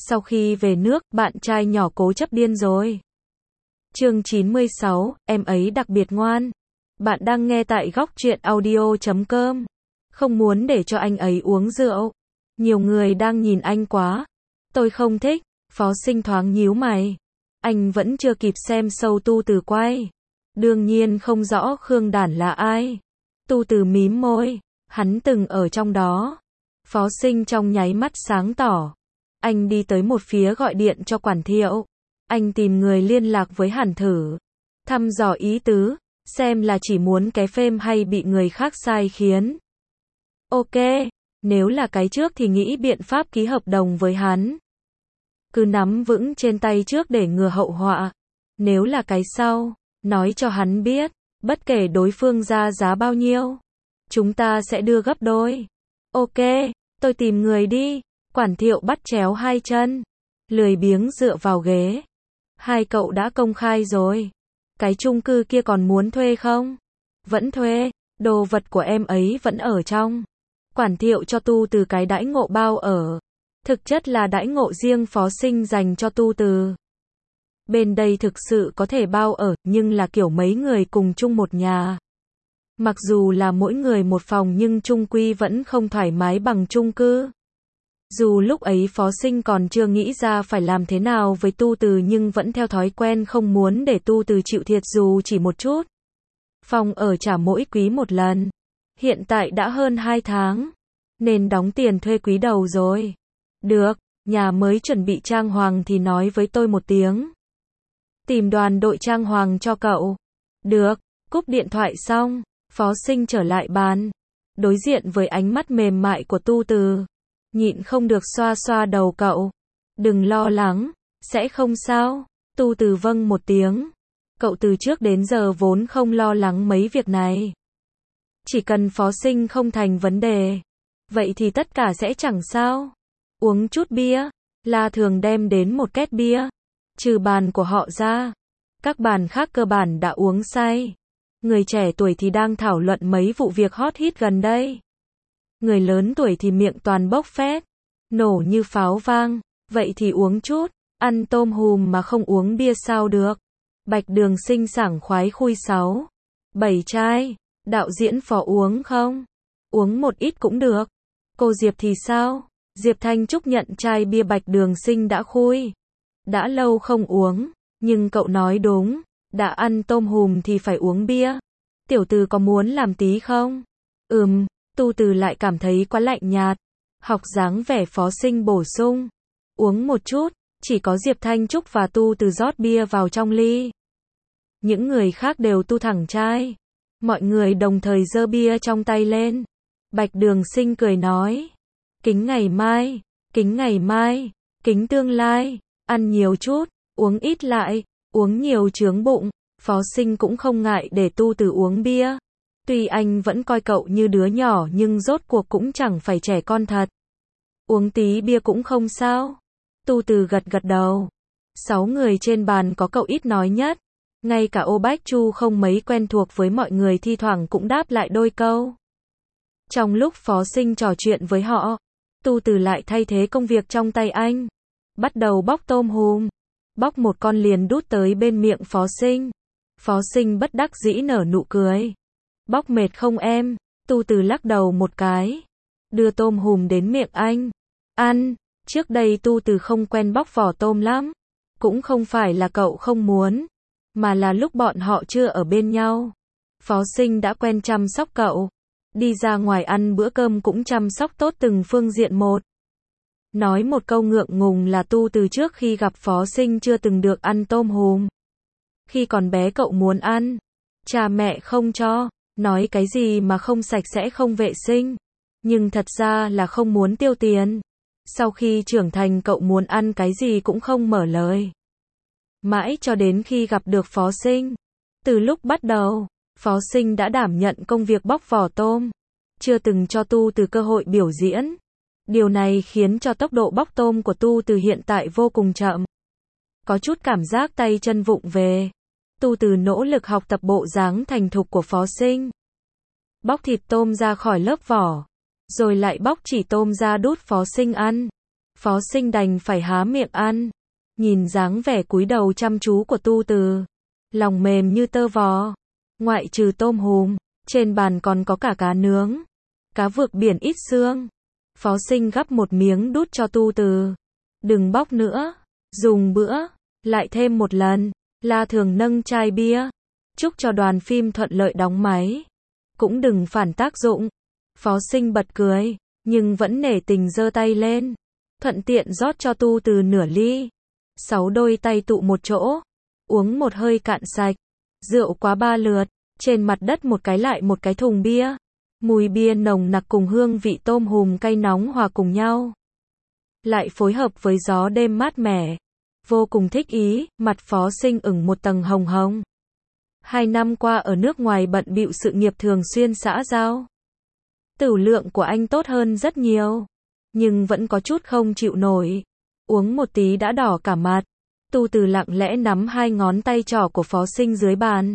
Sau khi về nước, bạn trai nhỏ cố chấp điên rồi. Chương 96, em ấy đặc biệt ngoan. Bạn đang nghe tại góc truyện audio.com. Không muốn để cho anh ấy uống rượu. Nhiều người đang nhìn anh quá. Tôi không thích. Phó Sinh thoáng nhíu mày. Anh vẫn chưa kịp xem show Tu Từ quay. Đương nhiên không rõ Khương Đản là ai. Tu Từ mím môi. Hắn từng ở trong đó. Phó Sinh trong nháy mắt sáng tỏ. Anh đi tới một phía gọi điện cho Quản Thiệu. Anh tìm người liên lạc với Hàn Thử. Thăm dò ý tứ, xem là chỉ muốn ké phêm hay bị người khác sai khiến. Ok, nếu là cái trước thì nghĩ biện pháp ký hợp đồng với hắn. Cứ nắm vững trên tay trước để ngừa hậu họa. Nếu là cái sau, nói cho hắn biết, bất kể đối phương ra giá bao nhiêu, chúng ta sẽ đưa gấp đôi. Ok, tôi tìm người đi. Quản Thiệu bắt chéo hai chân, lười biếng dựa vào ghế. Hai cậu đã công khai rồi. Cái chung cư kia còn muốn thuê không? Vẫn thuê, đồ vật của em ấy vẫn ở trong. Quản Thiệu cho Tu Từ cái đãi ngộ bao ở. Thực chất là đãi ngộ riêng Phó Sinh dành cho Tu Từ. Bên đây thực sự có thể bao ở, nhưng là kiểu mấy người cùng chung một nhà. Mặc dù là mỗi người một phòng nhưng chung quy vẫn không thoải mái bằng chung cư. Dù lúc ấy Phó Sinh còn chưa nghĩ ra phải làm thế nào với Tu Từ nhưng vẫn theo thói quen không muốn để Tu Từ chịu thiệt dù chỉ một chút. Phòng ở trả mỗi quý một lần. Hiện tại đã hơn 2 tháng. Nên đóng tiền thuê quý đầu rồi. Được, nhà mới chuẩn bị trang hoàng thì nói với tôi một tiếng. Tìm đoàn đội trang hoàng cho cậu. Được, cúp điện thoại xong, Phó Sinh trở lại bàn. Đối diện với ánh mắt mềm mại của Tu Từ. Nhịn không được xoa xoa đầu cậu. Đừng lo lắng, sẽ không sao. Tu Từ vâng một tiếng. Cậu từ trước đến giờ vốn không lo lắng mấy việc này. Chỉ cần Phó Sinh không thành vấn đề. Vậy thì tất cả sẽ chẳng sao. Uống chút bia. La thường đem đến một két bia. Trừ bàn của họ ra. Các bàn khác cơ bản đã uống say. Người trẻ tuổi thì đang thảo luận mấy vụ việc hot hit gần đây. Người lớn tuổi thì miệng toàn bốc phét, nổ như pháo vang, vậy thì uống chút, ăn tôm hùm mà không uống bia sao được. Bạch Đường Sinh sảng khoái khui 6, 7 chai, đạo diễn Phó uống không? Uống một ít cũng được. Cô Diệp thì sao? Diệp Thanh Trúc nhận chai bia Bạch Đường Sinh đã khui. Đã lâu không uống, nhưng cậu nói đúng, đã ăn tôm hùm thì phải uống bia. Tiểu Từ có muốn làm tí không? Tu Từ lại cảm thấy quá lạnh nhạt. Học dáng vẻ Phó Sinh bổ sung. Uống một chút, chỉ có Diệp Thanh Trúc và Tu Từ rót bia vào trong ly. Những người khác đều tu thẳng chai. Mọi người đồng thời giơ bia trong tay lên. Bạch Đường Sinh cười nói. Kính ngày mai, kính ngày mai, kính tương lai, ăn nhiều chút, uống ít lại, uống nhiều chướng bụng. Phó Sinh cũng không ngại để Tu Từ uống bia. Tuy anh vẫn coi cậu như đứa nhỏ nhưng rốt cuộc cũng chẳng phải trẻ con thật. Uống tí bia cũng không sao. Tu Từ gật gật đầu. 6 người trên bàn có cậu ít nói nhất. Ngay cả Ô Bách Chu không mấy quen thuộc với mọi người thi thoảng cũng đáp lại đôi câu. Trong lúc Phó Sinh trò chuyện với họ, Tu Từ lại thay thế công việc trong tay anh. Bắt đầu bóc tôm hùm. Bóc một con liền đút tới bên miệng Phó Sinh. Phó Sinh bất đắc dĩ nở nụ cười. Bóc mệt không em? Tu Từ lắc đầu một cái. Đưa tôm hùm đến miệng anh. Ăn. Trước đây Tu Từ không quen bóc vỏ tôm lắm. Cũng không phải là cậu không muốn. Mà là lúc bọn họ chưa ở bên nhau. Phó Sinh đã quen chăm sóc cậu. Đi ra ngoài ăn bữa cơm cũng chăm sóc tốt từng phương diện một. Nói một câu ngượng ngùng là Tu Từ trước khi gặp Phó Sinh chưa từng được ăn tôm hùm. Khi còn bé cậu muốn ăn. Cha mẹ không cho. Nói cái gì mà không sạch sẽ không vệ sinh. Nhưng thật ra là không muốn tiêu tiền. Sau khi trưởng thành cậu muốn ăn cái gì cũng không mở lời. Mãi cho đến khi gặp được Phó Sinh. Từ lúc bắt đầu, Phó Sinh đã đảm nhận công việc bóc vỏ tôm. Chưa từng cho Tu Từ cơ hội biểu diễn. Điều này khiến cho tốc độ bóc tôm của Tu Từ hiện tại vô cùng chậm. Có chút cảm giác tay chân vụng về. Tu Từ nỗ lực học tập bộ dáng thành thục của Phó Sinh. Bóc thịt tôm ra khỏi lớp vỏ. Rồi lại bóc chỉ tôm ra đút Phó Sinh ăn. Phó Sinh đành phải há miệng ăn. Nhìn dáng vẻ cúi đầu chăm chú của Tu Từ, lòng mềm như tơ vò. Ngoại trừ tôm hùm, trên bàn còn có cả cá nướng, cá vược biển ít xương. Phó Sinh gắp một miếng đút cho Tu Từ. Đừng bóc nữa, dùng bữa. Lại thêm một lần. La Thường nâng chai bia, chúc cho đoàn phim thuận lợi đóng máy. Cũng đừng phản tác dụng. Phó Sinh bật cười, nhưng vẫn nể tình giơ tay lên, thuận tiện rót cho Tu Từ nửa ly. 6 đôi tay tụ một chỗ, uống một hơi cạn sạch. Rượu quá 3 lượt, trên mặt đất một cái lại một cái thùng bia. Mùi bia nồng nặc cùng hương vị tôm hùm cay nóng hòa cùng nhau, lại phối hợp với gió đêm mát mẻ. Vô cùng thích ý, mặt Phó Sinh ửng một tầng hồng hồng. 2 năm qua ở nước ngoài bận bịu sự nghiệp thường xuyên xã giao. Tửu lượng của anh tốt hơn rất nhiều, nhưng vẫn có chút không chịu nổi. Uống một tí đã đỏ cả mặt. Tu Từ lặng lẽ nắm 2 ngón tay trỏ của Phó Sinh dưới bàn.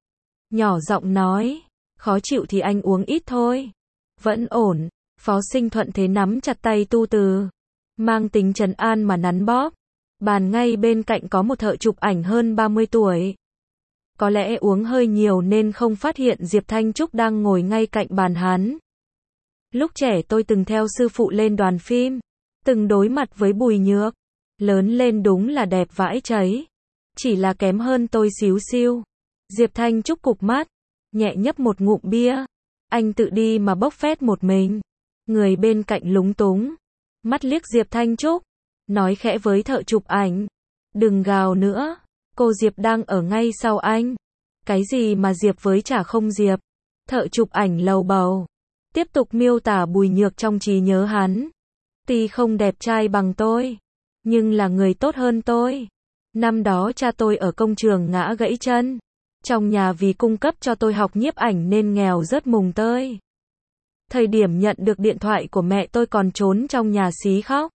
Nhỏ giọng nói, khó chịu thì anh uống ít thôi. Vẫn ổn. Phó Sinh thuận thế nắm chặt tay Tu Từ, mang tính trấn an mà nắn bóp. Bàn ngay bên cạnh có một thợ chụp ảnh hơn 30 tuổi. Có lẽ uống hơi nhiều nên không phát hiện Diệp Thanh Trúc đang ngồi ngay cạnh bàn hắn. Lúc trẻ tôi từng theo sư phụ lên đoàn phim, từng đối mặt với Bùi Nhược. Lớn lên đúng là đẹp vãi cháy. Chỉ là kém hơn tôi xíu xiu. Diệp Thanh Trúc cụp mắt, nhẹ nhấp một ngụm bia. Anh tự đi mà bốc phét một mình. Người bên cạnh lúng túng, mắt liếc Diệp Thanh Trúc, nói khẽ với thợ chụp ảnh. Đừng gào nữa, cô Diệp đang ở ngay sau anh. Cái gì mà Diệp với chả không Diệp. Thợ chụp ảnh lầu bầu, tiếp tục miêu tả Bùi Nhược trong trí nhớ hắn. Tuy không đẹp trai bằng tôi, nhưng là người tốt hơn tôi. Năm đó cha tôi ở công trường ngã gãy chân. Trong nhà vì cung cấp cho tôi học nhiếp ảnh nên nghèo rớt mùng tơi. Thời điểm nhận được điện thoại của mẹ tôi còn trốn trong nhà xí khóc.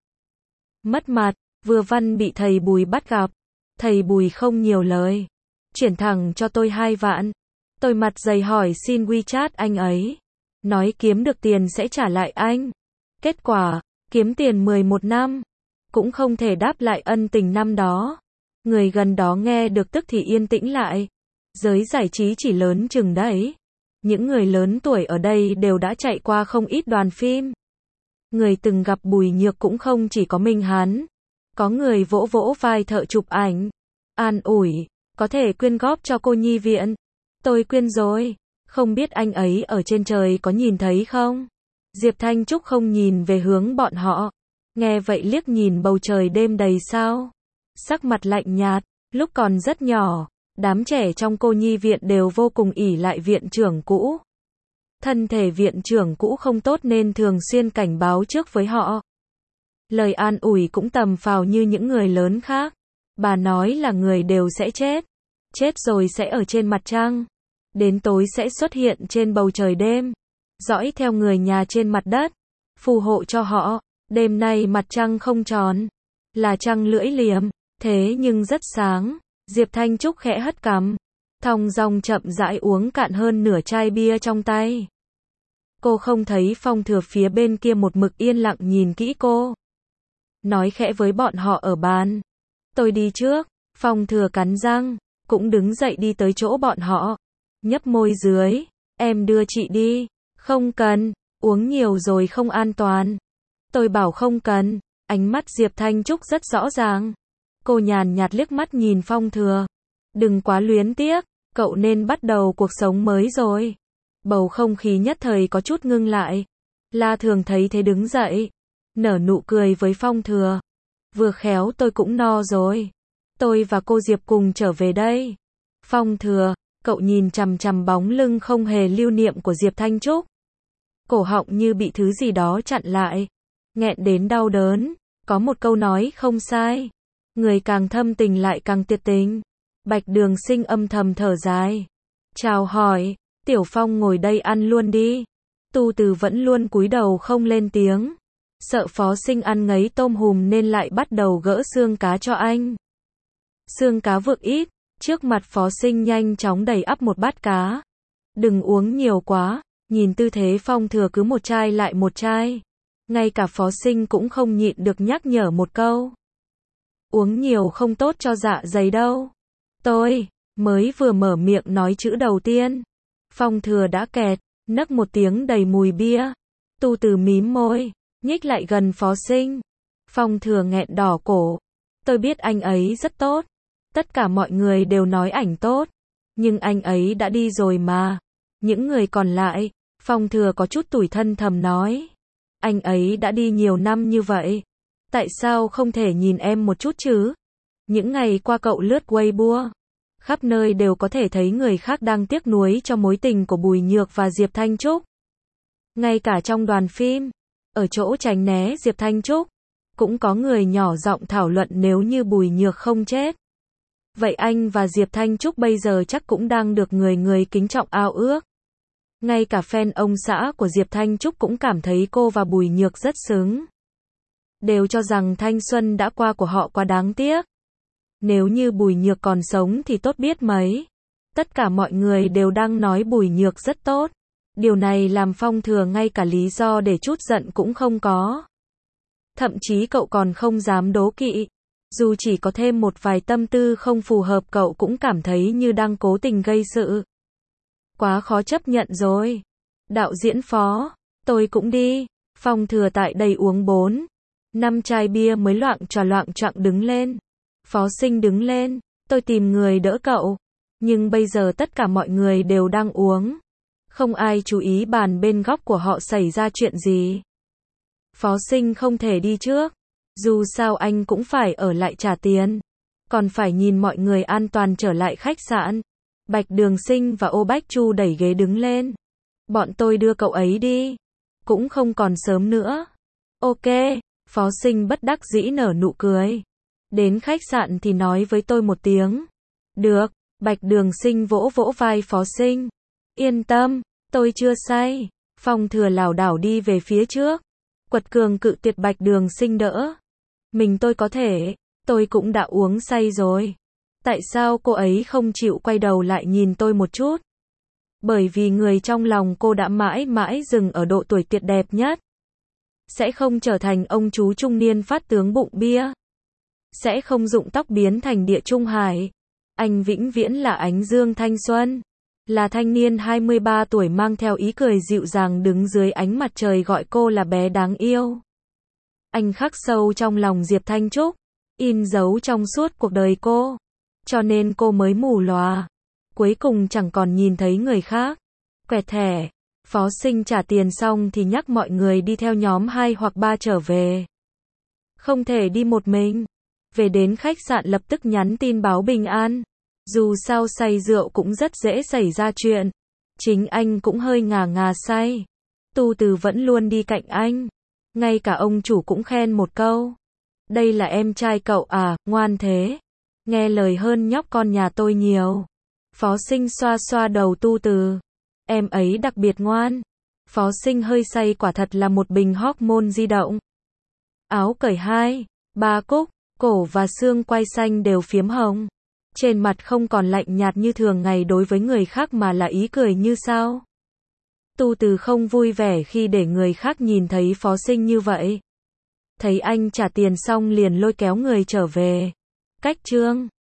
Mất mặt, vừa văn bị thầy Bùi bắt gặp. Thầy Bùi không nhiều lời, chuyển thẳng cho tôi 2 vạn. Tôi mặt dày hỏi xin WeChat anh ấy. Nói kiếm được tiền sẽ trả lại anh. Kết quả, kiếm tiền 11 năm. Cũng không thể đáp lại ân tình năm đó. Người gần đó nghe được tức thì yên tĩnh lại. Giới giải trí chỉ lớn chừng đấy. Những người lớn tuổi ở đây đều đã chạy qua không ít đoàn phim. Người từng gặp Bùi Nhược cũng không chỉ có mình hắn. Có người vỗ vỗ vai thợ chụp ảnh, an ủi, có thể quyên góp cho cô nhi viện. Tôi quyên rồi, không biết anh ấy ở trên trời có nhìn thấy không? Diệp Thanh Trúc không nhìn về hướng bọn họ. Nghe vậy liếc nhìn bầu trời đêm đầy sao. Sắc mặt lạnh nhạt, lúc còn rất nhỏ, đám trẻ trong cô nhi viện đều vô cùng ỷ lại viện trưởng cũ. Thân thể viện trưởng cũ không tốt nên thường xuyên cảnh báo trước với họ. Lời an ủi cũng tầm phào như những người lớn khác. Bà nói là người đều sẽ chết. Chết rồi sẽ ở trên mặt trăng. Đến tối sẽ xuất hiện trên bầu trời đêm. Dõi theo người nhà trên mặt đất. Phù hộ cho họ. Đêm nay mặt trăng không tròn. Là trăng lưỡi liềm. Thế nhưng rất sáng. Diệp Thanh Trúc khẽ hất cằm. Thong dong chậm rãi uống cạn hơn nửa chai bia trong tay. Cô không thấy Phong Thừa phía bên kia một mực yên lặng nhìn kỹ cô. Nói khẽ với bọn họ ở bàn. Tôi đi trước. Phong Thừa cắn răng, cũng đứng dậy đi tới chỗ bọn họ. Nhấp môi dưới. Em đưa chị đi. Không cần, uống nhiều rồi không an toàn. Tôi bảo không cần. Ánh mắt Diệp Thanh Trúc rất rõ ràng. Cô nhàn nhạt liếc mắt nhìn Phong Thừa. Đừng quá luyến tiếc, cậu nên bắt đầu cuộc sống mới rồi. Bầu không khí nhất thời có chút ngưng lại. La Thường thấy thế đứng dậy, nở nụ cười với Phong Thừa. Vừa khéo tôi cũng no rồi. Tôi và cô Diệp cùng trở về đây. Phong Thừa, cậu nhìn chằm chằm bóng lưng không hề lưu niệm của Diệp Thanh Trúc. Cổ họng như bị thứ gì đó chặn lại. Nghẹn đến đau đớn. Có một câu nói không sai. Người càng thâm tình lại càng tuyệt tình. Bạch Đường Sinh âm thầm thở dài. Chào hỏi, Tiểu Phong ngồi đây ăn luôn đi. Tu Từ vẫn luôn cúi đầu không lên tiếng. Sợ Phó Sinh ăn ngấy tôm hùm nên lại bắt đầu gỡ xương cá cho anh. Xương cá vược ít, trước mặt Phó Sinh nhanh chóng đầy ắp một bát cá. Đừng uống nhiều quá, nhìn tư thế Phong Thừa cứ một chai lại một chai. Ngay cả Phó Sinh cũng không nhịn được nhắc nhở một câu. Uống nhiều không tốt cho dạ dày đâu. Tôi mới vừa mở miệng nói chữ đầu tiên, Phong Thừa đã kẹt, nấc một tiếng đầy mùi bia. Tu Từ mím môi, nhích lại gần Phó Sinh. Phong Thừa nghẹn đỏ cổ. Tôi biết anh ấy rất tốt. Tất cả mọi người đều nói ảnh tốt. Nhưng anh ấy đã đi rồi mà. Những người còn lại, Phong Thừa có chút tủi thân thầm nói. Anh ấy đã đi nhiều năm như vậy. Tại sao không thể nhìn em một chút chứ? Những ngày qua cậu lướt Weibo, khắp nơi đều có thể thấy người khác đang tiếc nuối cho mối tình của Bùi Nhược và Diệp Thanh Trúc. Ngay cả trong đoàn phim, ở chỗ tránh né Diệp Thanh Trúc, cũng có người nhỏ giọng thảo luận nếu như Bùi Nhược không chết. Vậy anh và Diệp Thanh Trúc bây giờ chắc cũng đang được người người kính trọng ao ước. Ngay cả fan ông xã của Diệp Thanh Trúc cũng cảm thấy cô và Bùi Nhược rất xứng. Đều cho rằng thanh xuân đã qua của họ quá đáng tiếc. Nếu như Bùi Nhược còn sống thì tốt biết mấy. Tất cả mọi người đều đang nói Bùi Nhược rất tốt. Điều này làm Phong Thừa ngay cả lý do để trút giận cũng không có. Thậm chí cậu còn không dám đố kỵ. Dù chỉ có thêm một vài tâm tư không phù hợp cậu cũng cảm thấy như đang cố tình gây sự. Quá khó chấp nhận rồi. Đạo diễn Phó, tôi cũng đi. Phong Thừa tại đây uống 4-5 chai bia mới loạng choạng đứng lên. Phó Sinh đứng lên, tôi tìm người đỡ cậu. Nhưng bây giờ tất cả mọi người đều đang uống. Không ai chú ý bàn bên góc của họ xảy ra chuyện gì. Phó Sinh không thể đi trước. Dù sao anh cũng phải ở lại trả tiền. Còn phải nhìn mọi người an toàn trở lại khách sạn. Bạch Đường Sinh và Ô Bách Chu đẩy ghế đứng lên. Bọn tôi đưa cậu ấy đi. Cũng không còn sớm nữa. Ok, Phó Sinh bất đắc dĩ nở nụ cười. Đến khách sạn thì nói với tôi một tiếng. Được, Bạch Đường Sinh vỗ vỗ vai Phó Sinh. Yên tâm, tôi chưa say. Phong Thừa lảo đảo đi về phía trước. Quật cường cự tuyệt Bạch Đường Sinh đỡ. Mình tôi có thể, tôi cũng đã uống say rồi. Tại sao cô ấy không chịu quay đầu lại nhìn tôi một chút? Bởi vì người trong lòng cô đã mãi mãi dừng ở độ tuổi tuyệt đẹp nhất. Sẽ không trở thành ông chú trung niên phát tướng bụng bia. Sẽ không rụng tóc biến thành Địa Trung Hải. Anh vĩnh viễn là ánh dương thanh xuân. Là thanh niên 23 tuổi mang theo ý cười dịu dàng đứng dưới ánh mặt trời gọi cô là bé đáng yêu. Anh khắc sâu trong lòng Diệp Thanh Trúc, in dấu trong suốt cuộc đời cô. Cho nên cô mới mù lòa. Cuối cùng chẳng còn nhìn thấy người khác. Quẹt thẻ. Phó Sinh trả tiền xong thì nhắc mọi người đi theo nhóm 2 hoặc 3 trở về. Không thể đi một mình. Về đến khách sạn lập tức nhắn tin báo bình an. Dù sao say rượu cũng rất dễ xảy ra chuyện. Chính anh cũng hơi ngà say. Tu Từ vẫn luôn đi cạnh anh. Ngay cả ông chủ cũng khen một câu. Đây là em trai cậu à, ngoan thế. Nghe lời hơn nhóc con nhà tôi nhiều. Phó Sinh xoa xoa đầu Tu Từ. Em ấy đặc biệt ngoan. Phó Sinh hơi say quả thật là một bình hormone di động. Áo cởi 2-3 cúc, cổ và xương quai xanh đều phiếm hồng. Trên mặt không còn lạnh nhạt như thường ngày đối với người khác mà là ý cười như sao. Tu Từ không vui vẻ khi để người khác nhìn thấy Phó Sinh như vậy. Thấy anh trả tiền xong liền lôi kéo người trở về. Cách chương